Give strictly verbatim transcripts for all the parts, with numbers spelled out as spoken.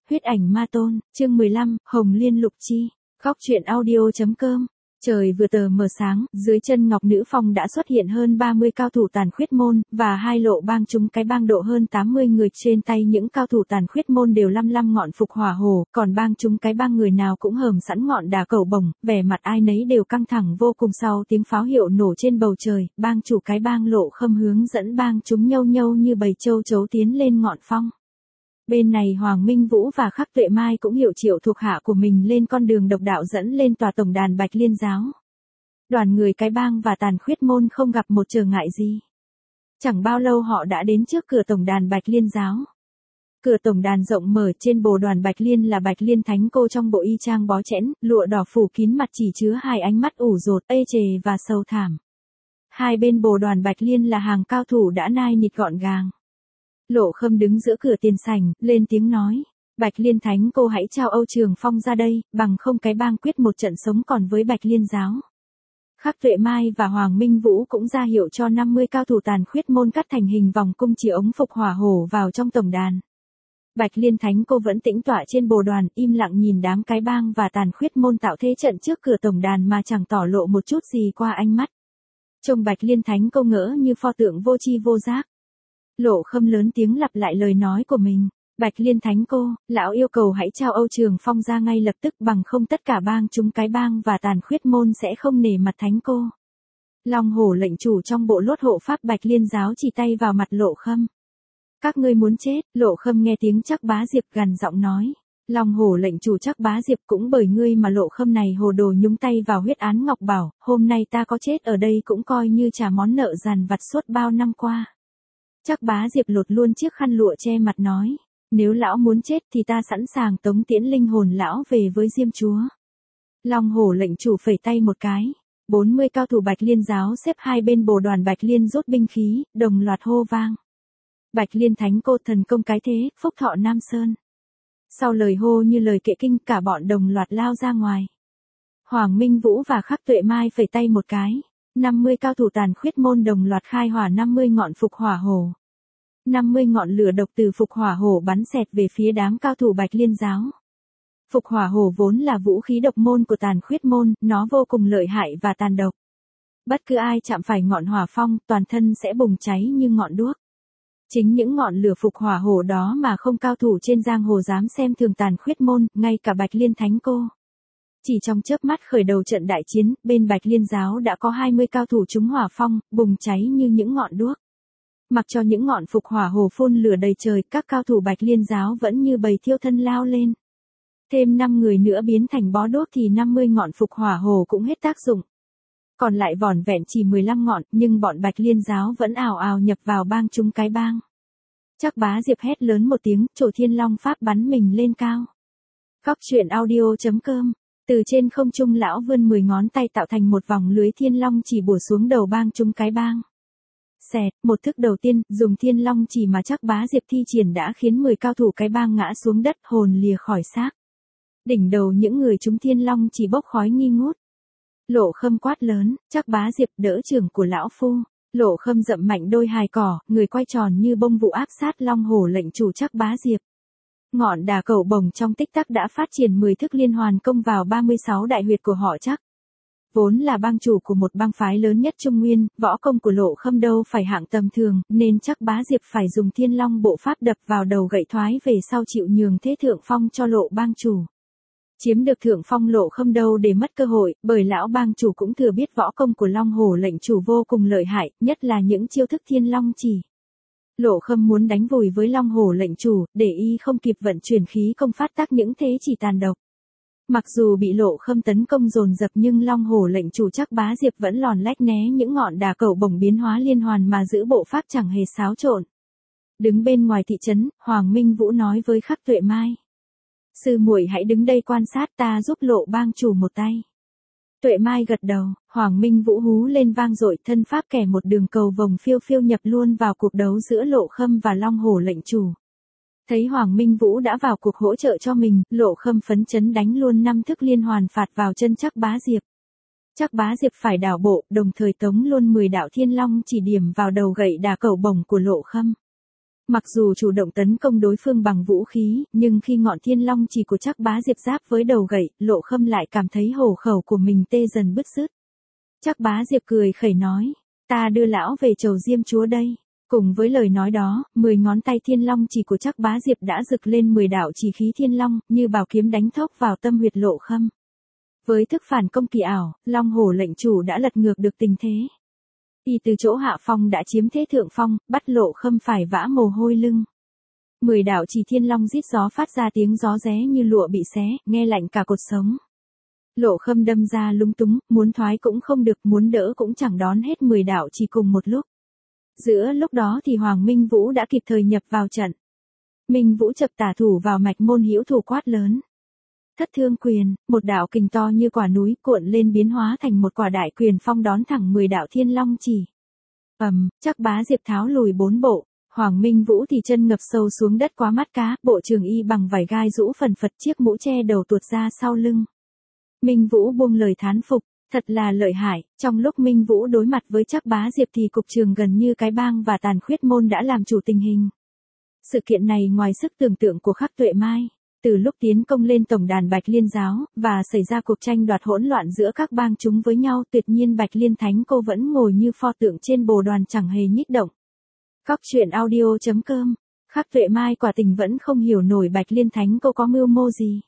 Huyết ảnh ma tôn, chương mười lăm, Hồng Liên Lục Chi, góc truyện audio.com. Trời vừa tờ mờ sáng, dưới chân Ngọc Nữ Phong đã xuất hiện hơn ba mươi cao thủ tàn khuyết môn, và hai lộ bang chúng cái bang độ hơn tám mươi người. Trên tay những cao thủ tàn khuyết môn đều lăm lăm ngọn phục hỏa hồ, còn bang chúng cái bang người nào cũng hờm sẵn ngọn đà cẩu bổng, vẻ mặt ai nấy đều căng thẳng vô cùng. Sau tiếng pháo hiệu nổ trên bầu trời, bang chủ cái bang Lộ Khâm hướng dẫn bang chúng nhâu nhâu như bầy châu chấu tiến lên ngọn phong. Bên này Hoàng Minh Vũ và Khắc Tuệ Mai cũng hiệu triệu thuộc hạ của mình lên con đường độc đạo dẫn lên tòa tổng đàn Bạch Liên giáo. Đoàn người cái bang và tàn khuyết môn không gặp một trở ngại gì. Chẳng bao lâu họ đã đến trước cửa tổng đàn Bạch Liên giáo. Cửa tổng đàn rộng mở, trên bồ đoàn Bạch Liên là Bạch Liên Thánh Cô trong bộ y trang bó chẽn, lụa đỏ phủ kín mặt, chỉ chứa hai ánh mắt ủ rột, ê chề và sầu thảm. Hai bên bồ đoàn Bạch Liên là hàng cao thủ đã nai nịt gọn gàng. Lộ Khâm đứng giữa cửa tiền sảnh, lên tiếng nói, Bạch Liên Thánh Cô hãy trao Âu Trường Phong ra đây, bằng không cái bang quyết một trận sống còn với Bạch Liên giáo. Khắc Tuệ Mai và Hoàng Minh Vũ cũng ra hiệu cho năm mươi cao thủ tàn khuyết môn cắt thành hình vòng cung chỉ ống phục hỏa hổ vào trong tổng đàn. Bạch Liên Thánh Cô vẫn tĩnh tọa trên bồ đoàn, im lặng nhìn đám cái bang và tàn khuyết môn tạo thế trận trước cửa tổng đàn mà chẳng tỏ lộ một chút gì qua ánh mắt. Trông Bạch Liên Thánh Cô ngỡ như pho tượng vô tri vô giác. Lộ Khâm lớn tiếng lặp lại lời nói của mình, Bạch Liên Thánh Cô, lão yêu cầu hãy trao Âu Trường Phong ra ngay lập tức, bằng không tất cả bang chúng cái bang và tàn khuyết môn sẽ không nể mặt Thánh Cô. Long Hổ lệnh chủ trong bộ lốt hộ pháp Bạch Liên giáo chỉ tay vào mặt Lộ Khâm. Các ngươi muốn chết. Lộ Khâm nghe tiếng Trắc Bá Diệp gằn giọng nói. Long Hổ lệnh chủ Trắc Bá Diệp, cũng bởi ngươi mà Lộ Khâm này hồ đồ nhúng tay vào huyết án Ngọc Bảo, hôm nay ta có chết ở đây cũng coi như trả món nợ dằn vặt suốt bao năm qua. Trắc Bá Diệp lột luôn chiếc khăn lụa che mặt nói, nếu lão muốn chết thì ta sẵn sàng tống tiễn linh hồn lão về với Diêm Chúa. Long Hổ lệnh chủ phẩy tay một cái, bốn mươi cao thủ Bạch Liên giáo xếp hai bên bồ đoàn Bạch Liên rút binh khí, đồng loạt hô vang. Bạch Liên Thánh Cô thần công cái thế, phúc thọ Nam Sơn. Sau lời hô như lời kệ kinh, cả bọn đồng loạt lao ra ngoài. Hoàng Minh Vũ và Khắc Tuệ Mai phẩy tay một cái. năm mươi cao thủ tàn khuyết môn đồng loạt khai hỏa năm mươi ngọn phục hỏa hổ. năm mươi ngọn lửa độc từ phục hỏa hổ bắn xẹt về phía đám cao thủ Bạch Liên giáo. Phục hỏa hổ vốn là vũ khí độc môn của tàn khuyết môn, nó vô cùng lợi hại và tàn độc. Bất cứ ai chạm phải ngọn hỏa phong, toàn thân sẽ bùng cháy như ngọn đuốc. Chính những ngọn lửa phục hỏa hổ đó mà không cao thủ trên giang hồ dám xem thường tàn khuyết môn, ngay cả Bạch Liên Thánh Cô. Chỉ trong chớp mắt khởi đầu trận đại chiến, bên Bạch Liên giáo đã có hai mươi cao thủ trúng hỏa phong, bùng cháy như những ngọn đuốc. Mặc cho những ngọn phục hỏa hồ phun lửa đầy trời, các cao thủ Bạch Liên giáo vẫn như bầy thiêu thân lao lên. Thêm năm người nữa biến thành bó đuốc thì năm mươi ngọn phục hỏa hồ cũng hết tác dụng. Còn lại vỏn vẹn chỉ mười lăm ngọn, nhưng bọn Bạch Liên giáo vẫn ào ào nhập vào bang chúng cái bang. Trắc Bá Diệp hét lớn một tiếng, trổ Thiên Long pháp bắn mình lên cao. Góc truyện audio.com. Từ trên không trung lão vươn mười ngón tay tạo thành một vòng lưới thiên long chỉ bổ xuống đầu bang chúng cái bang. Xẹt, một thức đầu tiên, dùng thiên long chỉ mà Trắc Bá Diệp thi triển đã khiến mười cao thủ cái bang ngã xuống đất hồn lìa khỏi xác. Đỉnh đầu những người chúng thiên long chỉ bốc khói nghi ngút. Lộ Khâm quát lớn, Trắc Bá Diệp đỡ trường của lão phu. Lộ Khâm dậm mạnh đôi hài cỏ, người quay tròn như bông vụ áp sát Long Hổ lệnh chủ Trắc Bá Diệp. Ngọn đà cẩu bổng trong tích tắc đã phát triển mười thức liên hoàn công vào ba mươi sáu đại huyệt của họ Trắc. Vốn là bang chủ của một bang phái lớn nhất Trung Nguyên, võ công của Lộ Khâm đâu phải hạng tầm thường, nên Trắc Bá Diệp phải dùng Thiên Long bộ pháp đập vào đầu gậy thoái về sau chịu nhường thế thượng phong cho Lộ bang chủ. Chiếm được thượng phong Lộ Khâm đâu để mất cơ hội, bởi lão bang chủ cũng thừa biết võ công của Long Hổ lệnh chủ vô cùng lợi hại, nhất là những chiêu thức Thiên Long chỉ. Lộ Khâm muốn đánh vùi với Long Hổ lệnh chủ, để y không kịp vận chuyển khí công phát tác những thế chỉ tàn độc. Mặc dù bị Lộ Khâm tấn công dồn dập nhưng Long Hổ lệnh chủ Trắc Bá Diệp vẫn lòn lách né những ngọn đà cẩu bổng biến hóa liên hoàn mà giữ bộ pháp chẳng hề xáo trộn. Đứng bên ngoài thị trấn, Hoàng Minh Vũ nói với Khắc Tuệ Mai. Sư muội hãy đứng đây quan sát, ta giúp Lộ bang chủ một tay. Tuệ Mai gật đầu, Hoàng Minh Vũ hú lên vang dội, thân pháp kẻ một đường cầu vồng phiêu phiêu nhập luôn vào cuộc đấu giữa Lộ Khâm và Long Hổ lệnh chủ. Thấy Hoàng Minh Vũ đã vào cuộc hỗ trợ cho mình, Lộ Khâm phấn chấn đánh luôn năm thức liên hoàn phạt vào chân Trắc Bá Diệp. Trắc Bá Diệp phải đảo bộ, đồng thời tống luôn mười đạo thiên long chỉ điểm vào đầu gậy đà cẩu bổng của Lộ Khâm. Mặc dù chủ động tấn công đối phương bằng vũ khí, nhưng khi ngọn thiên long chỉ của Trác Bá Diệp giáp với đầu gậy, Lộ Khâm lại cảm thấy hổ khẩu của mình tê dần bứt rứt. Trác Bá Diệp cười khẩy nói, ta đưa lão về chầu Diêm chúa đây. Cùng với lời nói đó, mười ngón tay thiên long chỉ của Trác Bá Diệp đã rực lên mười đạo chỉ khí thiên long, như bảo kiếm đánh thốc vào tâm huyệt Lộ Khâm. Với thức phản công kỳ ảo, Long Hổ lệnh chủ đã lật ngược được tình thế. Y từ chỗ hạ phong đã chiếm thế thượng phong, bắt Lộ Khâm phải vã mồ hôi lưng. Mười đạo chỉ thiên long rít gió phát ra tiếng gió ré như lụa bị xé, nghe lạnh cả cột sống. Lộ Khâm đâm ra lung túng, muốn thoái cũng không được, muốn đỡ cũng chẳng đón hết mười đạo chỉ cùng một lúc. Giữa lúc đó thì Hoàng Minh Vũ đã kịp thời nhập vào trận. Minh Vũ chập tả thủ vào mạch môn hữu thủ quát lớn. Thất thương quyền, một đạo kình to như quả núi cuộn lên biến hóa thành một quả đại quyền phong đón thẳng mười đạo thiên long chỉ. Ầm, Trác Bá Diệp tháo lùi bốn bộ, Hoàng Minh Vũ thì chân ngập sâu xuống đất quá mắt cá, bộ trường y bằng vải gai rũ phần phật, chiếc mũ che đầu tuột ra sau lưng. Minh Vũ buông lời thán phục, thật là lợi hại. Trong lúc Minh Vũ đối mặt với Trác Bá Diệp thì cục trường gần như cái bang và Tàn Khuyết môn đã làm chủ tình hình. Sự kiện này ngoài sức tưởng tượng của Khắc Tuệ Mai. Từ lúc tiến công lên tổng đàn Bạch Liên giáo, và xảy ra cuộc tranh đoạt hỗn loạn giữa các bang chúng với nhau, tuyệt nhiên Bạch Liên Thánh cô vẫn ngồi như pho tượng trên bồ đoàn chẳng hề nhích động. Cóc truyện audio chấm com. Khắc Tuệ Mai quả tình vẫn không hiểu nổi Bạch Liên Thánh cô có mưu mô gì.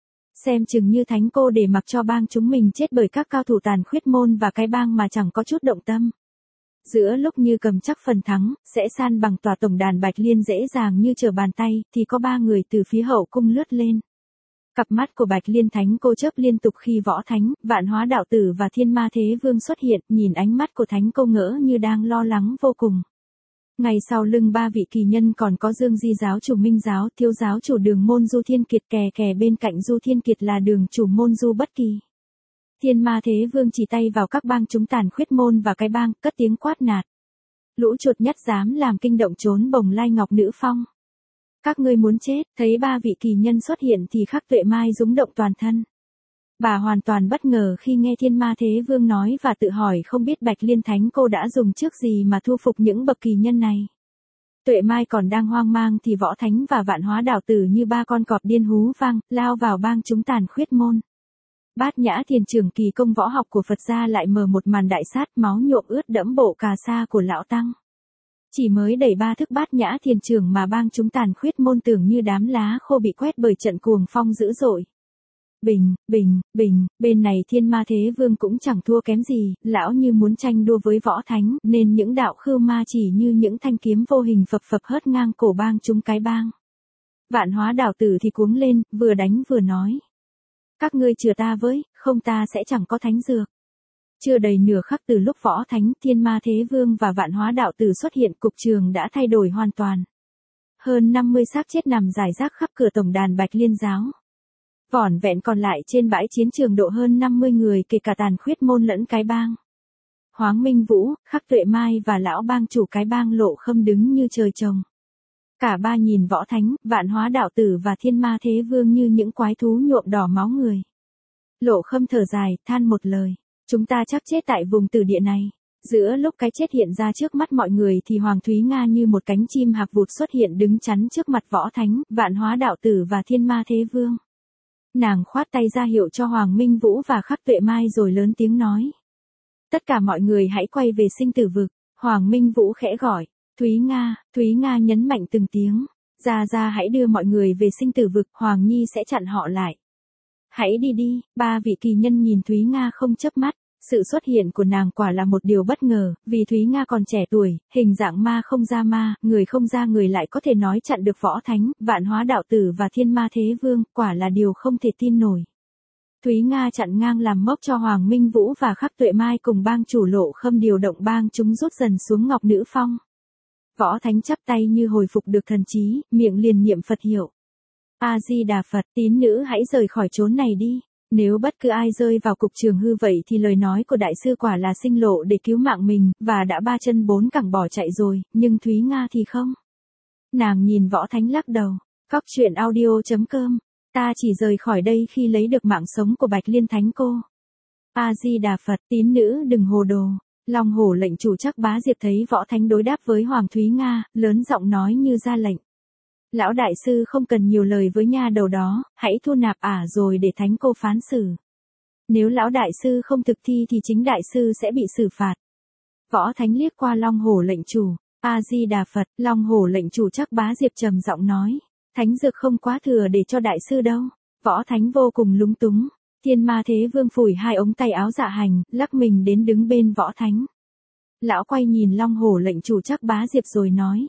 Xem chừng như Thánh cô để mặc cho bang chúng mình chết bởi các cao thủ Tàn Khuyết môn và cái bang mà chẳng có chút động tâm. Giữa lúc như cầm chắc phần thắng, sẽ san bằng tòa tổng đàn Bạch Liên dễ dàng như trở bàn tay, thì có ba người từ phía hậu cung lướt lên. Cặp mắt của Bạch Liên Thánh cô chớp liên tục khi Võ Thánh, Vạn Hóa Đạo Tử và Thiên Ma Thế Vương xuất hiện, nhìn ánh mắt của Thánh cô ngỡ như đang lo lắng vô cùng. Ngày sau lưng ba vị kỳ nhân còn có Dương Di giáo chủ Minh giáo, Thiếu giáo chủ Đường môn Du Thiên Kiệt, kè kè bên cạnh Du Thiên Kiệt là Đường chủ môn Du Bất Kỳ. Thiên Ma Thế Vương chỉ tay vào các bang chúng Tàn Khuyết môn và cái bang, cất tiếng quát nạt. Lũ chuột nhất dám làm kinh động trốn bồng lai ngọc nữ phong. Các ngươi muốn chết. Thấy ba vị kỳ nhân xuất hiện thì Khắc Tuệ Mai rúng động toàn thân. Bà hoàn toàn bất ngờ khi nghe Thiên Ma Thế Vương nói và tự hỏi không biết Bạch Liên Thánh cô đã dùng trước gì mà thu phục những bậc kỳ nhân này. Tuệ Mai còn đang hoang mang thì Võ Thánh và Vạn Hóa Đạo Tử như ba con cọp điên hú vang, lao vào bang chúng Tàn Khuyết môn. Bát Nhã Thiền trưởng kỳ công võ học của Phật gia lại mở một màn đại sát, máu nhuộm ướt đẫm bộ cà sa của lão tăng. Chỉ mới đẩy ba thức Bát Nhã Thiền trưởng mà bang chúng Tàn Khuyết môn tưởng như đám lá khô bị quét bởi trận cuồng phong dữ dội. Bình, bình, bình, bên này Thiên Ma Thế Vương cũng chẳng thua kém gì, lão như muốn tranh đua với Võ Thánh, nên những đạo khư ma chỉ như những thanh kiếm vô hình phập phập hớt ngang cổ bang chúng cái bang. Vạn Hóa Đạo Tử thì cuống lên, vừa đánh vừa nói. Các ngươi chừa ta với, không ta sẽ chẳng có thánh dược. Chưa đầy nửa khắc từ lúc Võ Thánh, Thiên Ma Thế Vương và Vạn Hóa Đạo Tử xuất hiện, cục trường đã thay đổi hoàn toàn. Hơn năm mươi xác chết nằm rải rác khắp cửa tổng đàn Bạch Liên giáo. Vỏn vẹn còn lại trên bãi chiến trường độ hơn năm mươi người, kể cả Tàn Khuyết môn lẫn cái bang. Hoàng Minh Vũ, Khắc Tuệ Mai và lão bang chủ cái bang Lộ Khâm đứng như trời trồng. Cả ba nhìn Võ Thánh, Vạn Hóa Đạo Tử và Thiên Ma Thế Vương như những quái thú nhuộm đỏ máu người. Lộ Khâm thở dài, than một lời. Chúng ta chắc chết tại vùng tử địa này. Giữa lúc cái chết hiện ra trước mắt mọi người thì Hoàng Thúy Nga như một cánh chim hạc vụt xuất hiện đứng chắn trước mặt Võ Thánh, Vạn Hóa Đạo Tử và Thiên Ma Thế Vương. Nàng khoát tay ra hiệu cho Hoàng Minh Vũ và Khắc Tuệ Mai rồi lớn tiếng nói. Tất cả mọi người hãy quay về sinh tử vực. Hoàng Minh Vũ khẽ gọi. Thúy Nga, Thúy Nga nhấn mạnh từng tiếng. Ra ra hãy đưa mọi người về sinh tử vực, Hoàng Nhi sẽ chặn họ lại. Hãy đi đi. Ba vị kỳ nhân nhìn Thúy Nga không chớp mắt. Sự xuất hiện của nàng quả là một điều bất ngờ, vì Thúy Nga còn trẻ tuổi, hình dạng ma không ra ma, người không ra người lại có thể nói chặn được Võ Thánh, Vạn Hóa Đạo Tử và Thiên Ma Thế Vương, quả là điều không thể tin nổi. Thúy Nga chặn ngang làm mốc cho Hoàng Minh Vũ và Khắc Tuệ Mai cùng bang chủ Lộ Khâm điều động bang chúng rút dần xuống Ngọc Nữ Phong. Võ Thánh chắp tay như hồi phục được thần trí, miệng liền niệm Phật hiệu. A-di-đà Phật, tín nữ hãy rời khỏi chốn này đi. Nếu bất cứ ai rơi vào cục trường hư vậy thì lời nói của đại sư quả là sinh lộ để cứu mạng mình, và đã ba chân bốn cẳng bỏ chạy rồi, nhưng Thúy Nga thì không. Nàng nhìn Võ Thánh lắc đầu. Cóc truyện audio chấm com. Ta chỉ rời khỏi đây khi lấy được mạng sống của Bạch Liên Thánh cô. A-di-đà Phật, tín nữ đừng hồ đồ. Long Hổ lệnh chủ chắc bá Diệp thấy Võ Thánh đối đáp với Hoàng Thúy Nga, lớn giọng nói như ra lệnh. Lão đại sư không cần nhiều lời với nha đầu đó, hãy thu nạp ả rồi để thánh cô phán xử. Nếu lão đại sư không thực thi thì chính đại sư sẽ bị xử phạt. Võ Thánh liếc qua Long Hổ lệnh chủ, A-di-đà Phật, Long Hổ lệnh chủ chắc bá Diệp trầm giọng nói, thánh dược không quá thừa để cho đại sư đâu. Võ Thánh vô cùng lúng túng. Thiên Ma Thế Vương phủi hai ống tay áo dạ hành, lắc mình đến đứng bên Võ Thánh. Lão quay nhìn Long Hổ lệnh chủ chắc bá Diệp rồi nói.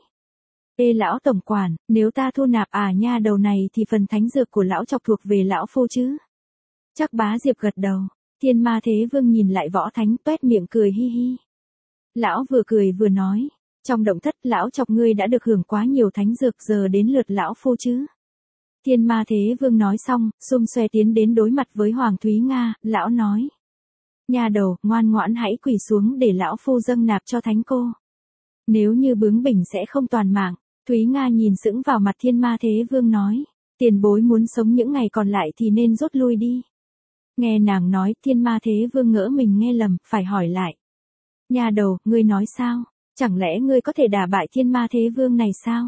Ê lão tổng quản, nếu ta thu nạp à nha đầu này thì phần thánh dược của lão chọc thuộc về lão phu chứ? Chắc bá Diệp gật đầu. Thiên Ma Thế Vương nhìn lại Võ Thánh tuét miệng cười hi hi. Lão vừa cười vừa nói. Trong động thất lão chọc ngươi đã được hưởng quá nhiều thánh dược, giờ đến lượt lão phu chứ. Thiên Ma Thế Vương nói xong, xum xoe tiến đến đối mặt với Hoàng Thúy Nga, lão nói. Nha đầu, ngoan ngoãn hãy quỳ xuống để lão phu dâng nạp cho thánh cô. Nếu như bướng bỉnh sẽ không toàn mạng. Thúy Nga nhìn sững vào mặt Thiên Ma Thế Vương nói. Tiền bối muốn sống những ngày còn lại thì nên rút lui đi. Nghe nàng nói, Thiên Ma Thế Vương ngỡ mình nghe lầm, phải hỏi lại. Nha đầu, ngươi nói sao? Chẳng lẽ ngươi có thể đả bại Thiên Ma Thế Vương này sao?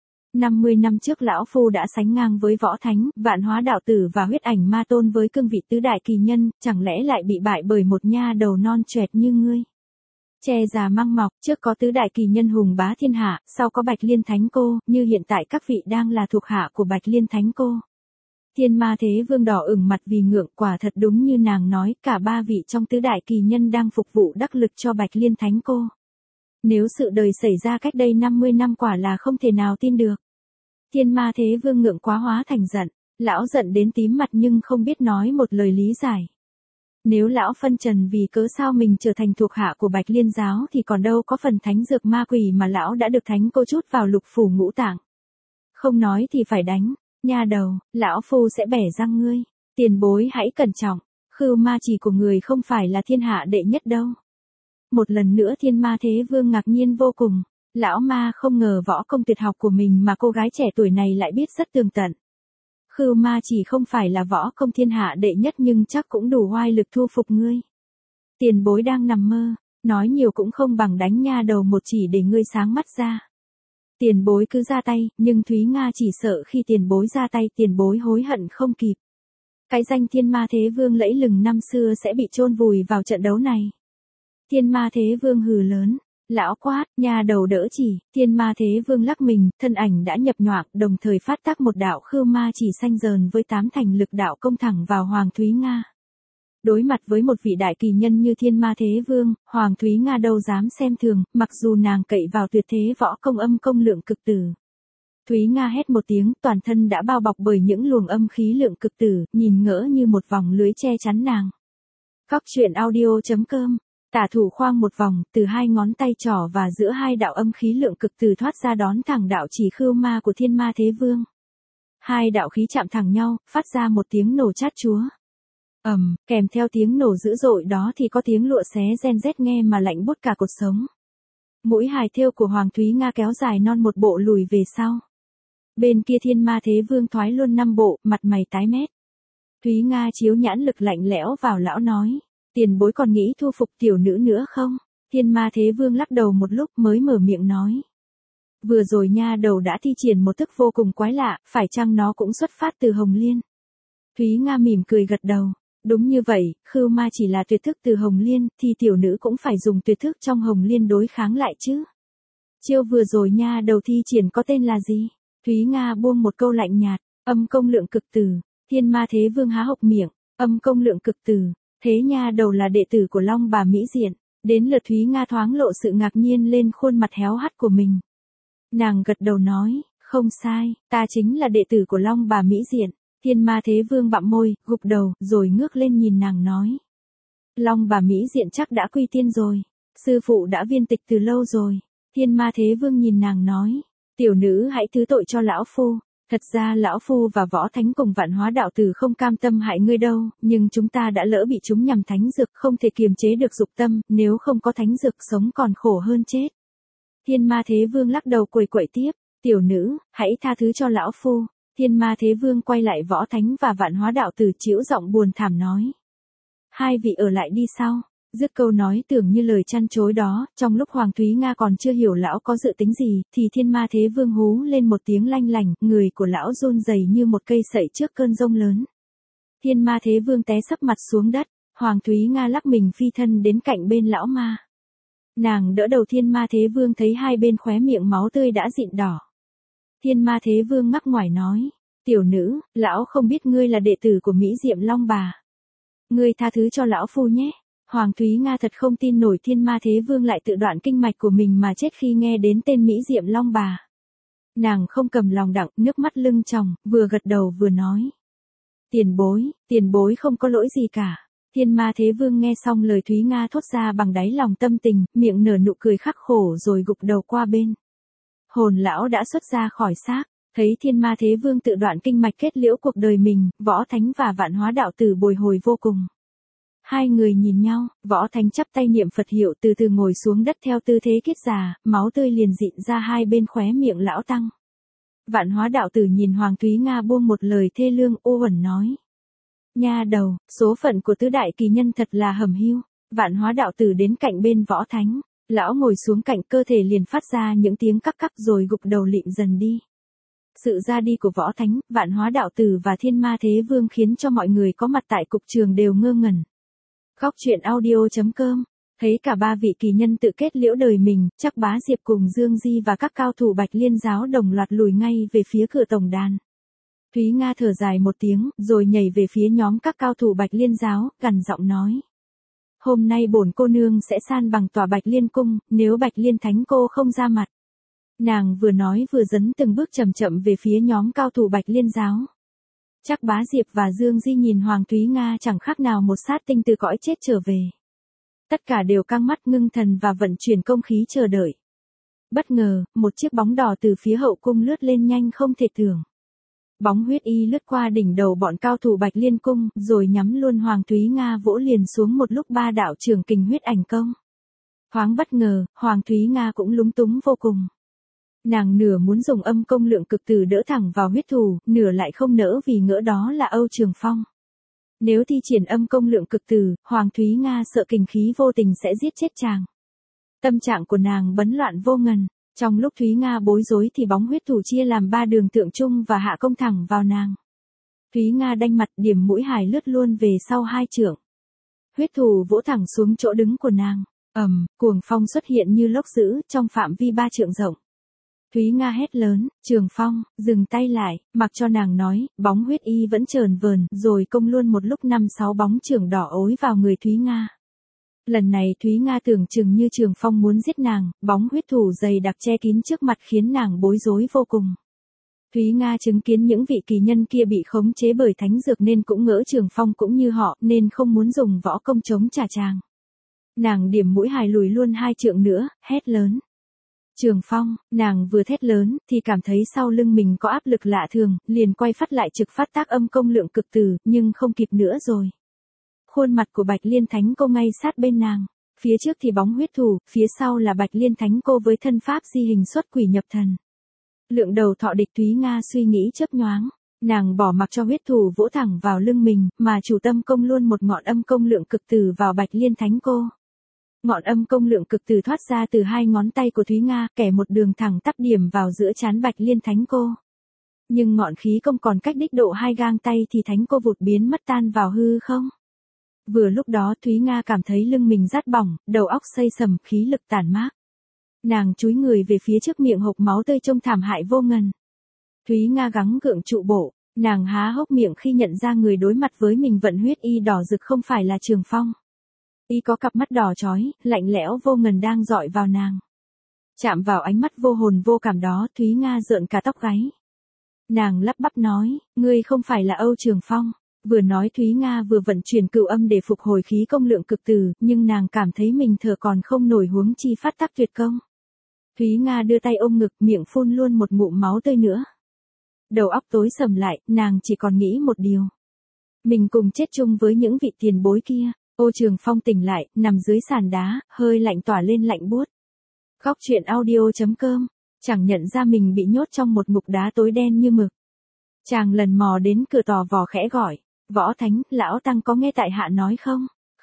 năm mươi năm trước lão phu đã sánh ngang với Võ Thánh, Vạn Hóa Đạo Tử và Huyết Ảnh Ma Tôn với cương vị tứ đại kỳ nhân, chẳng lẽ lại bị bại bởi một nha đầu non choẹt như ngươi? Che già măng mọc, trước có tứ đại kỳ nhân hùng bá thiên hạ, sau có Bạch Liên Thánh Cô, như hiện tại các vị đang là thuộc hạ của Bạch Liên Thánh Cô. Thiên Ma Thế Vương đỏ ửng mặt vì ngượng, quả thật đúng như nàng nói, cả ba vị trong tứ đại kỳ nhân đang phục vụ đắc lực cho Bạch Liên Thánh Cô. Nếu sự đời xảy ra cách đây năm mươi năm quả là không thể nào tin được. Thiên Ma Thế Vương ngượng quá hóa thành giận, lão giận đến tím mặt nhưng không biết nói một lời lý giải. Nếu lão phân trần vì cớ sao mình trở thành thuộc hạ của Bạch Liên giáo thì còn đâu có phần thánh dược ma quỷ mà lão đã được thánh cô chút vào lục phủ ngũ tạng. Không nói thì phải đánh, nha đầu, lão phu sẽ bẻ răng ngươi, tiền bối hãy cẩn trọng, khưu ma chỉ của người không phải là thiên hạ đệ nhất đâu. Một lần nữa Thiên Ma Thế Vương ngạc nhiên vô cùng, lão ma không ngờ võ công tuyệt học của mình mà cô gái trẻ tuổi này lại biết rất tường tận. Khưu ma chỉ không phải là võ công thiên hạ đệ nhất nhưng chắc cũng đủ oai lực thu phục ngươi. Tiền bối đang nằm mơ, nói nhiều cũng không bằng đánh nha đầu một chỉ để ngươi sáng mắt ra. Tiền bối cứ ra tay, nhưng Thúy Nga chỉ sợ khi tiền bối ra tay tiền bối hối hận không kịp. Cái danh Thiên Ma Thế Vương lẫy lừng năm xưa sẽ bị chôn vùi vào trận đấu này. Thiên Ma Thế Vương hừ lớn, lão quát, nha đầu đỡ chỉ, Thiên Ma Thế Vương lắc mình, thân ảnh đã nhập nhoạng, đồng thời phát tác một đạo khưu ma chỉ xanh dờn với tám thành lực đạo công thẳng vào Hoàng Thúy Nga. Đối mặt với một vị đại kỳ nhân như Thiên Ma Thế Vương, Hoàng Thúy Nga đâu dám xem thường, mặc dù nàng cậy vào tuyệt thế võ công âm công lượng cực tử. Thúy Nga hét một tiếng, toàn thân đã bao bọc bởi những luồng âm khí lượng cực tử, nhìn ngỡ như một vòng lưới che chắn nàng. Góc truyện audio chấm com. Tả thủ khoang một vòng, từ hai ngón tay trỏ và giữa hai đạo âm khí lượng cực từ thoát ra đón thẳng đạo chỉ khưu ma của Thiên Ma Thế Vương. Hai đạo khí chạm thẳng nhau, phát ra một tiếng nổ chát chúa. Ầm, um, kèm theo tiếng nổ dữ dội đó thì có tiếng lụa xé gen rét nghe mà lạnh buốt cả cột sống. Mũi hài thêu của Hoàng Thúy Nga kéo dài non một bộ lùi về sau. Bên kia Thiên Ma Thế Vương thoái luôn năm bộ, mặt mày tái mét. Thúy Nga chiếu nhãn lực lạnh lẽo vào lão nói. Tiền bối còn nghĩ thu phục tiểu nữ nữa không? Thiên Ma Thế Vương lắc đầu một lúc mới mở miệng nói. Vừa rồi nha đầu đã thi triển một thức vô cùng quái lạ, phải chăng nó cũng xuất phát từ Hồng Liên? Thúy Nga mỉm cười gật đầu. Đúng như vậy, khưu ma chỉ là tuyệt thức từ Hồng Liên, thì tiểu nữ cũng phải dùng tuyệt thức trong Hồng Liên đối kháng lại chứ. Chiêu vừa rồi nha đầu thi triển có tên là gì? Thúy Nga buông một câu lạnh nhạt, âm công lượng cực tử. Thiên Ma Thế Vương há hộc miệng, âm công lượng cực tử. Thế nha đầu là đệ tử của Long Bà Mỹ Diện, đến lượt Thúy Nga thoáng lộ sự ngạc nhiên lên khuôn mặt héo hắt của mình. Nàng gật đầu nói, không sai, ta chính là đệ tử của Long Bà Mỹ Diện. Thiên Ma Thế Vương bặm môi, gục đầu, rồi ngước lên nhìn nàng nói. Long Bà Mỹ Diện chắc đã quy tiên rồi, sư phụ đã viên tịch từ lâu rồi. Thiên Ma Thế Vương nhìn nàng nói, tiểu nữ hãy thứ tội cho lão phu. Thật ra lão phu và Võ Thánh cùng Vạn Hóa Đạo Tử không cam tâm hại ngươi đâu, nhưng chúng ta đã lỡ bị chúng nhằm thánh dược không thể kiềm chế được dục tâm, nếu không có thánh dược sống còn khổ hơn chết. Thiên Ma Thế Vương lắc đầu quầy quậy tiếp, tiểu nữ, hãy tha thứ cho lão phu. Thiên Ma Thế Vương quay lại Võ Thánh và Vạn Hóa Đạo Tử chĩu giọng buồn thảm nói. Hai vị ở lại đi sau, Dứt câu nói tưởng như lời chăn chối đó, trong lúc Hoàng Thúy Nga còn chưa hiểu lão có dự tính gì, thì Thiên Ma Thế Vương hú lên một tiếng lanh lành, người của lão run rẩy như một cây sậy trước cơn giông lớn. Thiên Ma Thế Vương té sấp mặt xuống đất, Hoàng Thúy Nga lắc mình phi thân đến cạnh bên lão ma. Nàng đỡ đầu Thiên Ma Thế Vương thấy hai bên khóe miệng máu tươi đã dịn đỏ. Thiên Ma Thế Vương ngắc ngoải nói, tiểu nữ, lão không biết ngươi là đệ tử của Mỹ Diệm Long Bà. Ngươi tha thứ cho lão phu nhé. Hoàng Thúy Nga thật không tin nổi Thiên Ma Thế Vương lại tự đoạn kinh mạch của mình mà chết khi nghe đến tên Mỹ Diệm Long Bà. Nàng không cầm lòng đặng, nước mắt lưng tròng, vừa gật đầu vừa nói. Tiền bối, tiền bối không có lỗi gì cả. Thiên Ma Thế Vương nghe xong lời Thúy Nga thốt ra bằng đáy lòng tâm tình, miệng nở nụ cười khắc khổ rồi gục đầu qua bên. Hồn lão đã xuất ra khỏi xác, thấy Thiên Ma Thế Vương tự đoạn kinh mạch kết liễu cuộc đời mình, Võ Thánh và Vạn Hóa đạo tử bồi hồi vô cùng. Hai người nhìn nhau, Võ Thánh chắp tay niệm Phật hiệu từ từ ngồi xuống đất theo tư thế kiết già, máu tươi liền dịn ra hai bên khóe miệng lão tăng. Vạn Hóa đạo tử nhìn Hoàng Thúy Nga buông một lời thê lương ô uẩn nói. Nha đầu, số phận của tứ đại kỳ nhân thật là hầm hiu. Vạn Hóa đạo tử đến cạnh bên Võ Thánh, lão ngồi xuống cạnh cơ thể liền phát ra những tiếng cắc cắc rồi gục đầu lịm dần đi. Sự ra đi của Võ Thánh, Vạn Hóa đạo tử và Thiên Ma Thế Vương khiến cho mọi người có mặt tại cục trường đều ngơ ngẩn. Khóc chuyện audio chấm com. Thấy cả ba vị kỳ nhân tự kết liễu đời mình, chắc Bá Diệp cùng Dương Di và các cao thủ Bạch Liên giáo đồng loạt lùi ngay về phía cửa tổng đàn. Thúy Nga thở dài một tiếng, rồi nhảy về phía nhóm các cao thủ Bạch Liên giáo, gằn giọng nói. Hôm nay bổn cô nương sẽ san bằng tòa Bạch Liên cung, nếu Bạch Liên thánh cô không ra mặt. Nàng vừa nói vừa dấn từng bước chậm chậm về phía nhóm cao thủ Bạch Liên giáo. Chắc Bá Diệp và Dương Di nhìn Hoàng Thúy Nga chẳng khác nào một sát tinh từ cõi chết trở về. Tất cả đều căng mắt ngưng thần và vận chuyển công khí chờ đợi. Bất ngờ, một chiếc bóng đỏ từ phía hậu cung lướt lên nhanh không thể tưởng. Bóng huyết y lướt qua đỉnh đầu bọn cao thủ Bạch Liên cung, rồi nhắm luôn Hoàng Thúy Nga vỗ liền xuống một lúc ba đạo trường kình huyết ảnh công. Thoáng bất ngờ, Hoàng Thúy Nga cũng lúng túng vô cùng. Nàng nửa muốn dùng âm công lượng cực tử đỡ thẳng vào huyết thủ, nửa lại không nỡ vì ngỡ đó là Âu Trường Phong. Nếu thi triển âm công lượng cực tử, Hoàng Thúy Nga sợ kình khí vô tình sẽ giết chết chàng. Tâm trạng của nàng bấn loạn vô ngần. Trong lúc Thúy Nga bối rối thì bóng huyết thủ chia làm ba đường thượng trung và hạ công thẳng vào nàng. Thúy Nga đanh mặt điểm mũi hài lướt luôn về sau hai trượng. Huyết thủ vỗ thẳng xuống chỗ đứng của nàng. Ầm, cuồng phong xuất hiện như lốc dữ trong phạm vi ba trượng rộng. Thúy Nga hét lớn, Trường Phong, dừng tay lại, mặc cho nàng nói, bóng huyết y vẫn chờn vờn, rồi công luôn một lúc năm sáu bóng chưởng đỏ ối vào người Thúy Nga. Lần này Thúy Nga tưởng chừng như Trường Phong muốn giết nàng, bóng huyết thủ dày đặc che kín trước mặt khiến nàng bối rối vô cùng. Thúy Nga chứng kiến những vị kỳ nhân kia bị khống chế bởi thánh dược nên cũng ngỡ Trường Phong cũng như họ, nên không muốn dùng võ công chống trả chàng. Nàng điểm mũi hài lùi luôn hai trượng nữa, hét lớn. Trường Phong, nàng vừa thét lớn, thì cảm thấy sau lưng mình có áp lực lạ thường, liền quay phát lại trực phát tác âm công lượng cực tử, nhưng không kịp nữa rồi. Khuôn mặt của Bạch Liên Thánh cô ngay sát bên nàng, phía trước thì bóng huyết thủ, phía sau là Bạch Liên Thánh cô với thân pháp di hình xuất quỷ nhập thần. Lượng đầu thọ địch Thúy Nga suy nghĩ chớp nhoáng, nàng bỏ mặc cho huyết thủ vỗ thẳng vào lưng mình, mà chủ tâm công luôn một ngọn âm công lượng cực tử vào Bạch Liên Thánh cô. Ngọn âm công lượng cực tử thoát ra từ hai ngón tay của Thúy Nga, kẻ một đường thẳng tắp điểm vào giữa trán Bạch Liên Thánh cô. Nhưng ngọn khí công còn cách đích độ hai gang tay thì Thánh cô vụt biến mất tan vào hư không. Vừa lúc đó Thúy Nga cảm thấy lưng mình rát bỏng, đầu óc xây sầm, khí lực tản mát. Nàng chúi người về phía trước miệng hộc máu tươi trông thảm hại vô ngần. Thúy Nga gắng gượng trụ bộ, nàng há hốc miệng khi nhận ra người đối mặt với mình vận huyết y đỏ rực không phải là Trường Phong. Y có cặp mắt đỏ chói, lạnh lẽo vô ngần đang dọi vào nàng. Chạm vào ánh mắt vô hồn vô cảm đó, Thúy Nga rợn cả tóc gáy. Nàng lắp bắp nói, ngươi không phải là Âu Trường Phong. Vừa nói Thúy Nga vừa vận chuyển cửu âm để phục hồi khí công lượng cực tử, nhưng nàng cảm thấy mình thở còn không nổi huống chi phát tác tuyệt công. Thúy Nga đưa tay ôm ngực, miệng phun luôn một ngụm máu tươi nữa. Đầu óc tối sầm lại, nàng chỉ còn nghĩ một điều. Mình cùng chết chung với những vị tiền bối kia. Âu Trường Phong tỉnh lại, nằm dưới sàn đá, hơi lạnh tỏa lên lạnh buốt. Khóc chuyện audio chấm com, chẳng nhận ra mình bị nhốt trong một ngục đá tối đen như mực. Chàng lần mò đến cửa tò vò khẽ gọi, Võ Thánh, lão tăng có nghe tại hạ nói không?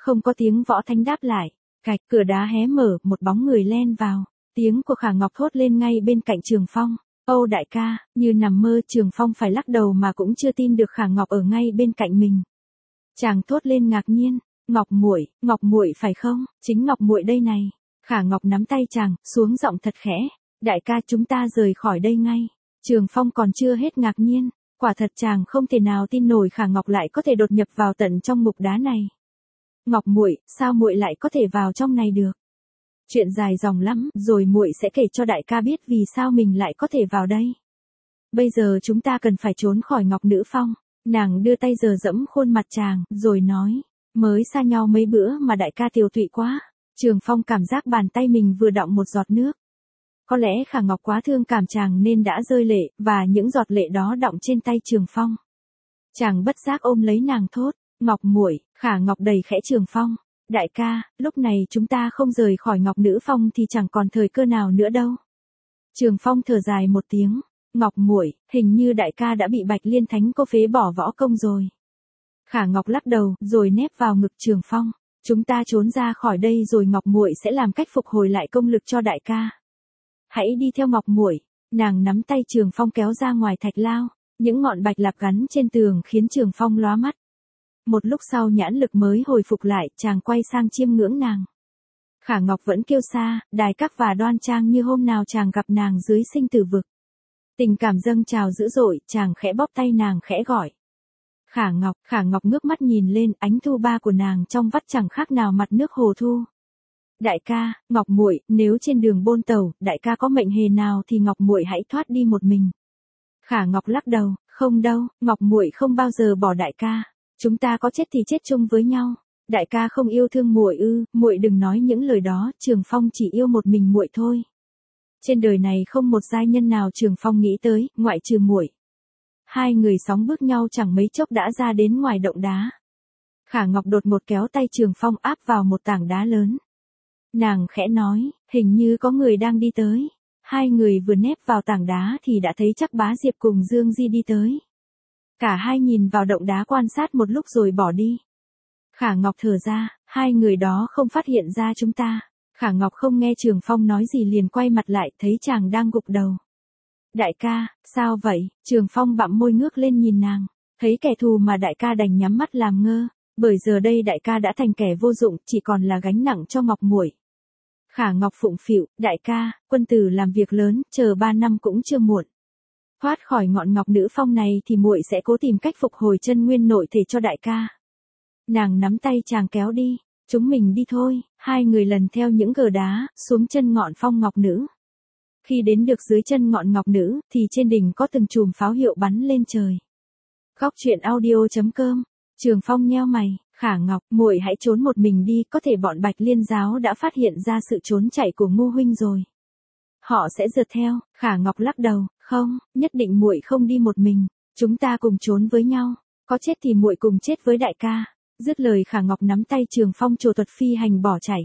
Không có tiếng Võ Thánh đáp lại. Cạch, cửa đá hé mở, một bóng người len vào. Tiếng của Khả Ngọc thốt lên ngay bên cạnh Trường Phong. Âu đại ca, như nằm mơ. Trường Phong phải lắc đầu mà cũng chưa tin được Khả Ngọc ở ngay bên cạnh mình. Chàng thốt lên ngạc nhiên. Ngọc muội, Ngọc muội phải không? Chính Ngọc muội đây này. Khả Ngọc nắm tay chàng, xuống giọng thật khẽ. Đại ca, chúng ta rời khỏi đây ngay. Trường Phong còn chưa hết ngạc nhiên. Quả thật chàng không thể nào tin nổi Khả Ngọc lại có thể đột nhập vào tận trong ngục đá này. Ngọc muội, sao muội lại có thể vào trong này được? Chuyện dài dòng lắm, rồi muội sẽ kể cho đại ca biết vì sao mình lại có thể vào đây. Bây giờ chúng ta cần phải trốn khỏi Ngọc Nữ Phong. Nàng đưa tay giở giẫm khuôn mặt chàng, rồi nói, mới xa nhau mấy bữa mà đại ca tiều tụy quá. Trường Phong cảm giác bàn tay mình vừa đọng một giọt nước. Có lẽ Khả Ngọc quá thương cảm chàng nên đã rơi lệ, và những giọt lệ đó đọng trên tay Trường Phong. Chàng bất giác ôm lấy nàng thốt, Ngọc muội. Khả Ngọc đẩy khẽ Trường Phong. Đại ca, lúc này chúng ta không rời khỏi Ngọc Nữ Phong thì chẳng còn thời cơ nào nữa đâu. Trường Phong thở dài một tiếng. Ngọc muội, hình như đại ca đã bị Bạch Liên Thánh cô phế bỏ võ công rồi. Khả Ngọc lắc đầu, rồi nép vào ngực Trường Phong. Chúng ta trốn ra khỏi đây rồi Ngọc muội sẽ làm cách phục hồi lại công lực cho đại ca. Hãy đi theo Ngọc muội. Nàng nắm tay Trường Phong kéo ra ngoài thạch lao. Những ngọn bạch lạc gắn trên tường khiến Trường Phong lóa mắt. Một lúc sau nhãn lực mới hồi phục lại, chàng quay sang chiêm ngưỡng nàng. Khả Ngọc vẫn kiêu sa, đài các và đoan trang như hôm nào chàng gặp nàng dưới sinh tử vực. Tình cảm dâng trào dữ dội, chàng khẽ bóp tay nàng khẽ gọi. Khả Ngọc, Khả Ngọc ngước mắt nhìn lên, ánh thu ba của nàng trong vắt chẳng khác nào mặt nước hồ thu. Đại ca, Ngọc muội, nếu trên đường bôn tàu, đại ca có mệnh hề nào thì Ngọc muội hãy thoát đi một mình. Khả Ngọc lắc đầu, không đâu, Ngọc muội không bao giờ bỏ đại ca. Chúng ta có chết thì chết chung với nhau. Đại ca không yêu thương muội ư? Muội đừng nói những lời đó, Trường Phong chỉ yêu một mình muội thôi. Trên đời này không một giai nhân nào Trường Phong nghĩ tới, ngoại trừ muội. Hai người sóng bước nhau chẳng mấy chốc đã ra đến ngoài động đá. Khả Ngọc đột ngột kéo tay Trường Phong áp vào một tảng đá lớn. Nàng khẽ nói, hình như có người đang đi tới. Hai người vừa nép vào tảng đá thì đã thấy chắc Bá Diệp cùng Dương Di đi tới. Cả hai nhìn vào động đá quan sát một lúc rồi bỏ đi. Khả Ngọc thở ra, hai người đó không phát hiện ra chúng ta. Khả Ngọc không nghe Trường Phong nói gì liền quay mặt lại, thấy chàng đang gục đầu. Đại ca, sao vậy? Trường Phong bặm môi ngước lên nhìn nàng. Thấy kẻ thù mà đại ca đành nhắm mắt làm ngơ. Bởi giờ đây đại ca đã thành kẻ vô dụng, chỉ còn là gánh nặng cho Ngọc muội. Khả Ngọc phụng phịu, đại ca, quân tử làm việc lớn, chờ ba năm cũng chưa muộn. Thoát khỏi ngọn Ngọc Nữ Phong này thì muội sẽ cố tìm cách phục hồi chân nguyên nội thể cho đại ca. Nàng nắm tay chàng kéo đi, chúng mình đi thôi. Hai người lần theo những gờ đá, xuống chân ngọn phong Ngọc Nữ. Khi đến được dưới chân ngọn Ngọc Nữ, thì trên đỉnh có từng chùm pháo hiệu bắn lên trời. Góc truyện audio chấm com. Trường Phong nheo mày, Khả Ngọc, muội hãy trốn một mình đi, có thể bọn Bạch Liên giáo đã phát hiện ra sự trốn chạy của Ngô huynh rồi. Họ sẽ rượt theo. Khả Ngọc lắc đầu, không, nhất định muội không đi một mình, chúng ta cùng trốn với nhau, có chết thì muội cùng chết với đại ca. Dứt lời Khả Ngọc nắm tay Trường Phong trồ thuật phi hành bỏ chạy.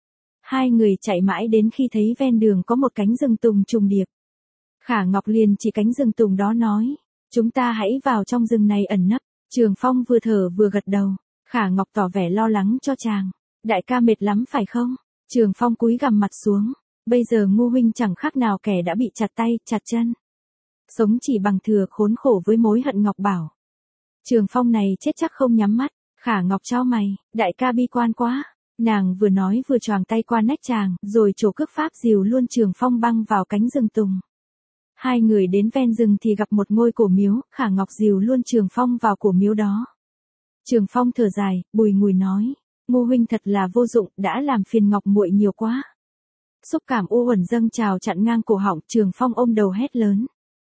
Hai người chạy mãi đến khi thấy ven đường có một cánh rừng tùng trùng điệp. Khả Ngọc liền chỉ cánh rừng tùng đó nói, chúng ta hãy vào trong rừng này ẩn nấp. Trường Phong vừa thở vừa gật đầu. Khả Ngọc tỏ vẻ lo lắng cho chàng. Đại ca mệt lắm phải không? Trường Phong cúi gằm mặt xuống. Bây giờ Ngô huynh chẳng khác nào kẻ đã bị chặt tay, chặt chân. Sống chỉ bằng thừa khốn khổ với mối hận Ngọc Bảo. Trường Phong này chết chắc không nhắm mắt. Khả Ngọc chau mày, đại ca bi quan quá. Nàng vừa nói vừa choàng tay qua nách chàng, rồi trổ cước pháp dìu luôn Trường Phong băng vào cánh rừng tùng. Hai người đến ven rừng thì gặp một ngôi cổ miếu, Khả Ngọc dìu luôn Trường Phong vào cổ miếu đó. Trường Phong thở dài, bùi ngùi nói, Ngô huynh thật là vô dụng, đã làm phiền Ngọc muội nhiều quá. Xúc cảm u uẩn dâng trào chặn ngang cổ họng, Trường Phong ôm đầu hét lớn.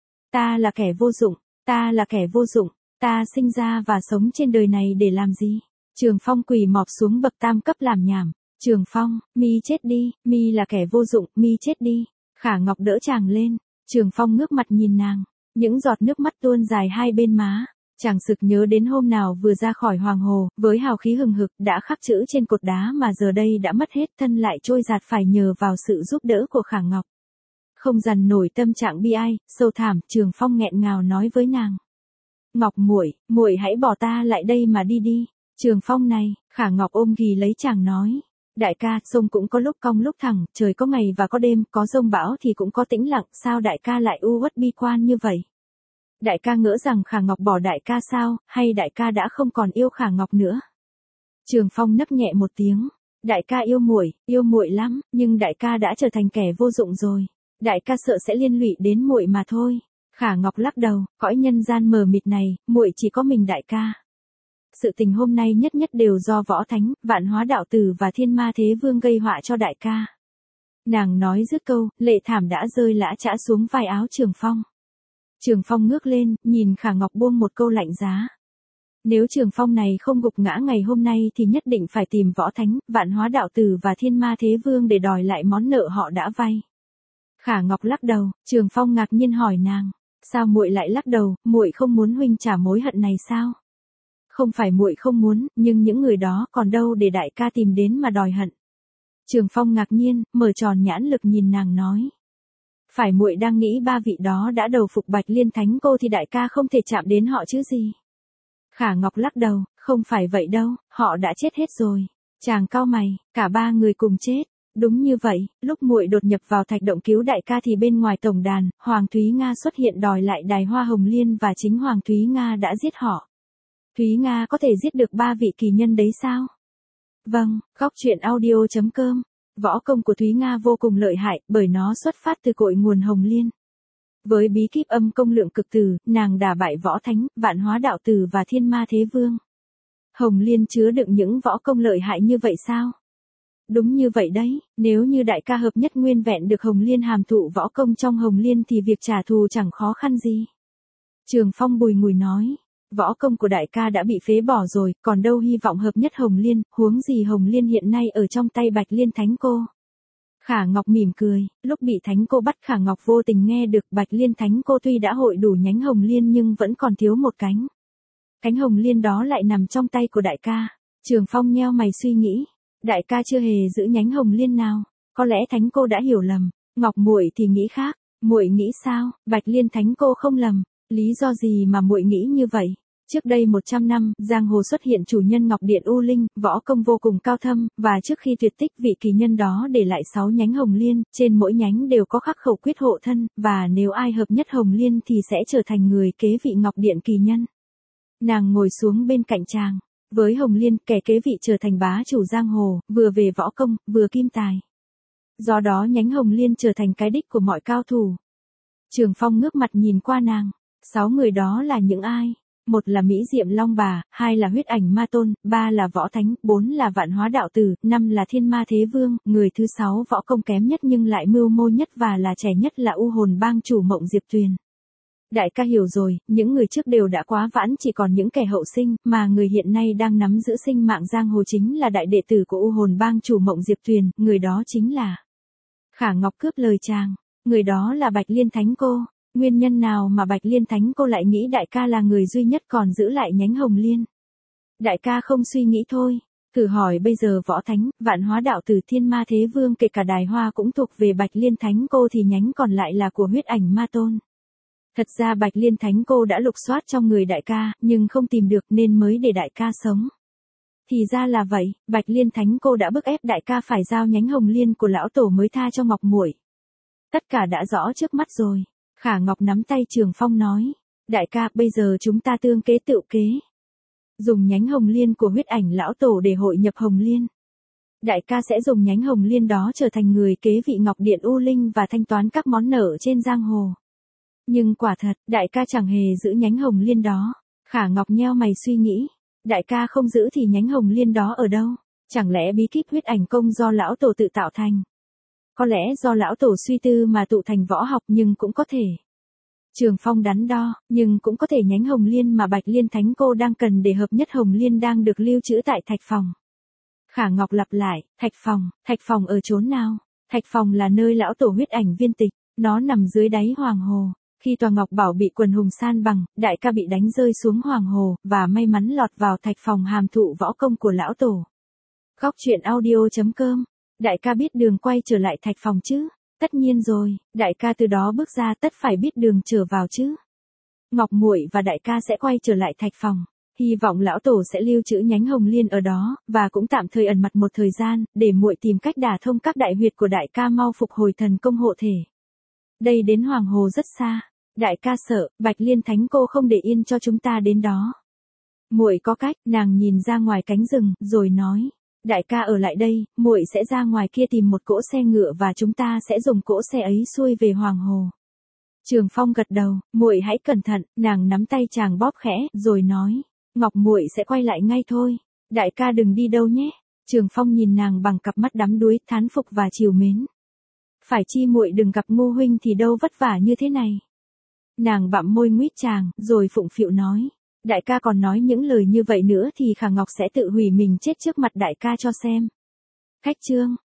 Ta là kẻ vô dụng, ta là kẻ vô dụng, ta sinh ra và sống trên đời này để làm gì? Trường Phong quỳ mọp xuống bậc tam cấp làm nhảm. Trường Phong, mi chết đi, mi là kẻ vô dụng, mi chết đi. Khả Ngọc đỡ chàng lên. Trường Phong ngước mặt nhìn nàng. Những giọt nước mắt tuôn dài hai bên má. Chàng sực nhớ đến hôm nào vừa ra khỏi Hoàng Hồ, với hào khí hừng hực, đã khắc chữ trên cột đá mà giờ đây đã mất hết, thân lại trôi giạt phải nhờ vào sự giúp đỡ của Khả Ngọc. Không dằn nổi tâm trạng bi ai, sâu thẳm, Trường Phong nghẹn ngào nói với nàng. Ngọc muội, muội hãy bỏ ta lại đây mà đi đi. Trường Phong này, Khả Ngọc ôm ghì lấy chàng nói. Đại ca, sông cũng có lúc cong lúc thẳng, trời có ngày và có đêm, có giông bão thì cũng có tĩnh lặng, sao đại ca lại u uất bi quan như vậy? Đại ca ngỡ rằng Khả Ngọc bỏ đại ca sao, hay đại ca đã không còn yêu Khả Ngọc nữa? Trường Phong nấc nhẹ một tiếng. Đại ca yêu muội, yêu muội lắm, nhưng đại ca đã trở thành kẻ vô dụng rồi. Đại ca sợ sẽ liên lụy đến muội mà thôi. Khả Ngọc lắc đầu, cõi nhân gian mờ mịt này, muội chỉ có mình đại ca. Sự tình hôm nay nhất nhất đều do Võ Thánh, Vạn Hóa Đạo Tử và Thiên Ma Thế Vương gây họa cho đại ca. Nàng nói dứt câu, lệ thảm đã rơi lã chã xuống vai áo Trường Phong. Trường Phong ngước lên, nhìn Khả Ngọc buông một câu lạnh giá. Nếu Trường Phong này không gục ngã ngày hôm nay thì nhất định phải tìm Võ Thánh, Vạn Hóa Đạo Tử và Thiên Ma Thế Vương để đòi lại món nợ họ đã vay. Khả Ngọc lắc đầu, Trường Phong ngạc nhiên hỏi nàng, sao muội lại lắc đầu, muội không muốn huynh trả mối hận này sao? Không phải muội không muốn, nhưng những người đó còn đâu để đại ca tìm đến mà đòi hận. Trường Phong ngạc nhiên, mở tròn nhãn lực nhìn nàng nói. Phải muội đang nghĩ ba vị đó đã đầu phục Bạch Liên Thánh Cô thì đại ca không thể chạm đến họ chứ gì? Khả Ngọc lắc đầu, không phải vậy đâu, họ đã chết hết rồi. Chàng cau mày, cả ba người cùng chết. Đúng như vậy, lúc muội đột nhập vào thạch động cứu đại ca thì bên ngoài tổng đàn, Hoàng Thúy Nga xuất hiện đòi lại đài hoa hồng liên và chính Hoàng Thúy Nga đã giết họ. Thúy Nga có thể giết được ba vị kỳ nhân đấy sao? Vâng, góc truyện audio chấm com. Võ công của Thúy Nga vô cùng lợi hại bởi nó xuất phát từ cội nguồn hồng liên. Với bí kíp âm công lượng cực tử, nàng đả bại Võ Thánh, Vạn Hóa Đạo Tử và Thiên Ma Thế Vương. Hồng liên chứa đựng những võ công lợi hại như vậy sao? Đúng như vậy đấy, nếu như đại ca hợp nhất nguyên vẹn được hồng liên hàm thụ võ công trong hồng liên thì việc trả thù chẳng khó khăn gì. Trường Phong bùi ngùi nói, võ công của đại ca đã bị phế bỏ rồi, còn đâu hy vọng hợp nhất hồng liên, huống gì hồng liên hiện nay ở trong tay Bạch Liên Thánh Cô. Khả Ngọc mỉm cười, lúc bị Thánh Cô bắt Khả Ngọc vô tình nghe được Bạch Liên Thánh Cô tuy đã hội đủ nhánh hồng liên nhưng vẫn còn thiếu một cánh. Cánh hồng liên đó lại nằm trong tay của đại ca. Trường Phong nheo mày suy nghĩ. Đại ca chưa hề giữ nhánh hồng liên nào, có lẽ Thánh Cô đã hiểu lầm. Ngọc muội thì nghĩ khác, muội nghĩ sao? Bạch Liên Thánh Cô không lầm, lý do gì mà muội nghĩ như vậy? Trước đây một trăm năm, giang hồ xuất hiện chủ nhân Ngọc Điện U Linh, võ công vô cùng cao thâm, và trước khi tuyệt tích vị kỳ nhân đó để lại sáu nhánh hồng liên, trên mỗi nhánh đều có khắc khẩu quyết hộ thân, và nếu ai hợp nhất hồng liên thì sẽ trở thành người kế vị Ngọc Điện kỳ nhân. Nàng ngồi xuống bên cạnh chàng. Với hồng liên, kẻ kế vị trở thành bá chủ giang hồ, vừa về võ công, vừa kim tài. Do đó nhánh hồng liên trở thành cái đích của mọi cao thủ. Trường Phong ngước mặt nhìn qua nàng. Sáu người đó là những ai? Một là Mỹ Diệm Long Bà, hai là Huyết Ảnh Ma Tôn, ba là Võ Thánh, bốn là Vạn Hóa Đạo Tử, năm là Thiên Ma Thế Vương, người thứ sáu võ công kém nhất nhưng lại mưu mô nhất và là trẻ nhất là U Hồn Bang chủ Mộng Diệp Tuyền. Đại ca hiểu rồi, những người trước đều đã quá vãn, chỉ còn những kẻ hậu sinh, mà người hiện nay đang nắm giữ sinh mạng giang hồ chính là đại đệ tử của U Hồn Bang chủ Mộng Diệp Tuyền, người đó chính là... Khả Ngọc cướp lời chàng, người đó là Bạch Liên Thánh Cô. Nguyên nhân nào mà Bạch Liên Thánh Cô lại nghĩ đại ca là người duy nhất còn giữ lại nhánh hồng liên? Đại ca không suy nghĩ thôi, thử hỏi bây giờ Võ Thánh, Vạn Hóa Đạo Tử, Thiên Ma Thế Vương kể cả đài hoa cũng thuộc về Bạch Liên Thánh Cô thì nhánh còn lại là của Huyết Ảnh Ma Tôn. Thật ra Bạch Liên Thánh Cô đã lục soát trong người đại ca, nhưng không tìm được nên mới để đại ca sống. Thì ra là vậy, Bạch Liên Thánh Cô đã bức ép đại ca phải giao nhánh hồng liên của lão tổ mới tha cho Ngọc muội. Tất cả đã rõ trước mắt rồi. Khả Ngọc nắm tay Trường Phong nói, đại ca, bây giờ chúng ta tương kế tự kế. Dùng nhánh hồng liên của Huyết Ảnh lão tổ để hội nhập hồng liên. Đại ca sẽ dùng nhánh hồng liên đó trở thành người kế vị Ngọc Điện U Linh và thanh toán các món nợ trên giang hồ. Nhưng quả thật, đại ca chẳng hề giữ nhánh hồng liên đó. Khả Ngọc nheo mày suy nghĩ, đại ca không giữ thì nhánh hồng liên đó ở đâu? Chẳng lẽ bí kíp Huyết Ảnh công do lão tổ tự tạo thành? Có lẽ do lão tổ suy tư mà tụ thành võ học, nhưng cũng có thể. Trường Phong đắn đo, nhưng cũng có thể nhánh hồng liên mà Bạch Liên Thánh Cô đang cần để hợp nhất hồng liên đang được lưu trữ tại thạch phòng. Khả Ngọc lặp lại, thạch phòng, thạch phòng ở chốn nào? Thạch phòng là nơi lão tổ Huyết Ảnh viên tịch, nó nằm dưới đáy hoàng hồ. Khi tòa Ngọc Bảo bị quần hùng san bằng, đại ca bị đánh rơi xuống hoàng hồ, và may mắn lọt vào thạch phòng hàm thụ võ công của lão tổ. Góc truyện audio chấm com. Đại ca biết đường quay trở lại thạch phòng chứ? Tất nhiên rồi, đại ca từ đó bước ra tất phải biết đường trở vào chứ. Ngọc muội và đại ca sẽ quay trở lại thạch phòng. hy vọng lão tổ sẽ lưu trữ nhánh Hồng Liên ở đó, và cũng tạm thời ẩn mặt một thời gian, để muội tìm cách đả thông các đại huyệt của đại ca mau phục hồi thần công hộ thể. Đây đến Hoàng Hồ rất xa, đại ca sợ, Bạch Liên Thánh cô không để yên cho chúng ta đến đó. Muội có cách, nàng nhìn ra ngoài cánh rừng, rồi nói, đại ca ở lại đây, muội sẽ ra ngoài kia tìm một cỗ xe ngựa và chúng ta sẽ dùng cỗ xe ấy xuôi về Hoàng Hồ. Trường Phong gật đầu, muội hãy cẩn thận, nàng nắm tay chàng bóp khẽ, rồi nói, Ngọc muội sẽ quay lại ngay thôi, đại ca đừng đi đâu nhé. Trường Phong nhìn nàng bằng cặp mắt đắm đuối, thán phục và trìu mến. Phải chi muội đừng gặp Ngô huynh thì đâu vất vả như thế này. Nàng bặm môi nguyết chàng, rồi phụng phịu nói, đại ca còn nói những lời như vậy nữa thì Khả Ngọc sẽ tự hủy mình chết trước mặt đại ca cho xem. Khách chương